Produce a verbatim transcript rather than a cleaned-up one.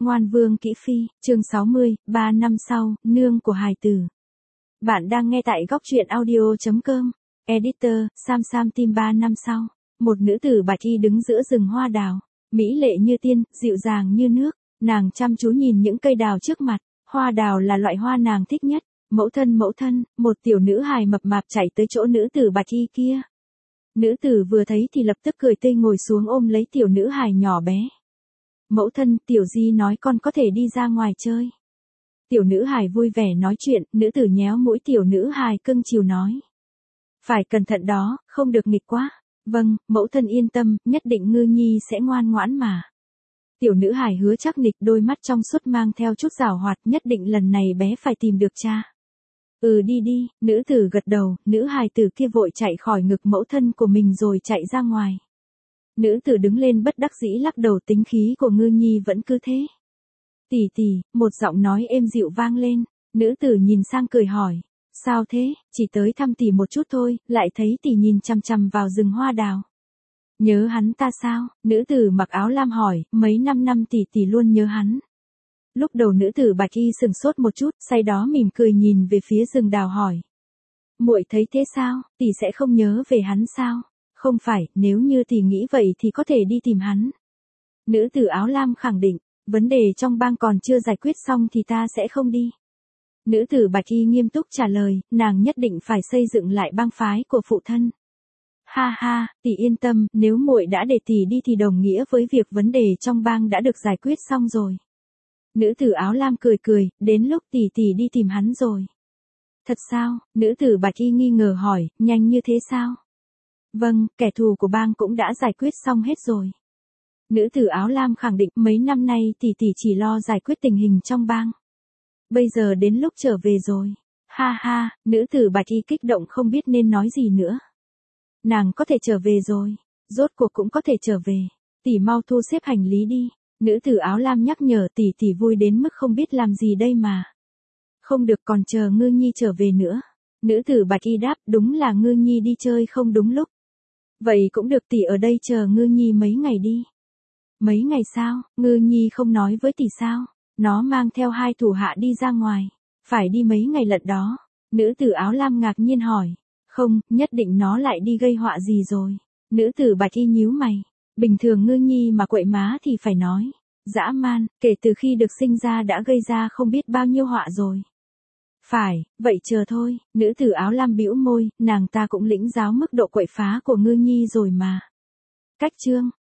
Ngoan Vương Kỹ Phi, chương sáu mươi, ba năm sau, nương của hài tử. Bạn đang nghe tại góc truyện audio chấm com. Editor, Sam Sam Tim ba năm sau. Một nữ tử bạch y đứng giữa rừng hoa đào. Mỹ lệ như tiên, dịu dàng như nước. Nàng chăm chú nhìn những cây đào trước mặt. Hoa đào là loại hoa nàng thích nhất. Mẫu thân mẫu thân, một tiểu nữ hài mập mạp chạy tới chỗ nữ tử bạch y kia. Nữ tử vừa thấy thì lập tức cười tươi ngồi xuống ôm lấy tiểu nữ hài nhỏ bé. Mẫu thân, tiểu di nói con có thể đi ra ngoài chơi. Tiểu nữ hài vui vẻ nói chuyện, nữ tử nhéo mũi tiểu nữ hài cưng chiều nói. Phải cẩn thận đó, không được nghịch quá. Vâng, mẫu thân yên tâm, nhất định ngư nhi sẽ ngoan ngoãn mà. Tiểu nữ hài hứa chắc nịch, đôi mắt trong suốt mang theo chút giảo hoạt, nhất định lần này bé phải tìm được cha. Ừ đi đi, nữ tử gật đầu, nữ hài tử kia vội chạy khỏi ngực mẫu thân của mình rồi chạy ra ngoài. Nữ tử đứng lên bất đắc dĩ lắc đầu, tính khí của ngư nhi vẫn cứ thế. Tỷ tỷ, một giọng nói êm dịu vang lên, nữ tử nhìn sang cười hỏi, sao thế, chỉ tới thăm tỷ một chút thôi, lại thấy tỷ nhìn chằm chằm vào rừng hoa đào. Nhớ hắn ta sao, nữ tử mặc áo lam hỏi, mấy năm năm tỷ tỷ luôn nhớ hắn. Lúc đầu nữ tử bạch y sừng sốt một chút, sau đó mỉm cười nhìn về phía rừng đào hỏi. Muội thấy thế sao, tỷ sẽ không nhớ về hắn sao? Không phải, nếu như tỷ nghĩ vậy thì có thể đi tìm hắn. Nữ tử áo lam khẳng định, vấn đề trong bang còn chưa giải quyết xong thì ta sẽ không đi. Nữ tử bạch y nghiêm túc trả lời, nàng nhất định phải xây dựng lại bang phái của phụ thân. Ha ha, tỷ yên tâm, nếu muội đã để tỷ đi thì đồng nghĩa với việc vấn đề trong bang đã được giải quyết xong rồi. Nữ tử áo lam cười cười, đến lúc tỷ tỷ đi tìm hắn rồi. Thật sao, nữ tử bạch y nghi ngờ hỏi, nhanh như thế sao? Vâng, kẻ thù của bang cũng đã giải quyết xong hết rồi. Nữ tử áo lam khẳng định, mấy năm nay tỷ tỷ chỉ lo giải quyết tình hình trong bang. Bây giờ đến lúc trở về rồi. Ha ha, nữ tử bạch y kích động không biết nên nói gì nữa. Nàng có thể trở về rồi, rốt cuộc cũng có thể trở về. Tỷ mau thu xếp hành lý đi. Nữ tử áo lam nhắc nhở, tỷ tỷ vui đến mức không biết làm gì đây mà. Không được, còn chờ ngư nhi trở về nữa. Nữ tử bạch y đáp, đúng là ngư nhi đi chơi không đúng lúc. Vậy cũng được, tỷ ở đây chờ ngư nhi mấy ngày đi. Mấy ngày sao, ngư nhi không nói với tỷ sao? Nó mang theo hai thủ hạ đi ra ngoài. Phải đi mấy ngày lận đó. Nữ tử áo lam ngạc nhiên hỏi. Không, nhất định nó lại đi gây họa gì rồi. Nữ tử bạch y nhíu mày. Bình thường ngư nhi mà quậy má thì phải nói. Dã man, kể từ khi được sinh ra đã gây ra không biết bao nhiêu họa rồi. Phải, vậy chờ thôi, nữ tử áo lam bĩu môi, nàng ta cũng lĩnh giáo mức độ quậy phá của ngư nhi rồi mà. Cách chương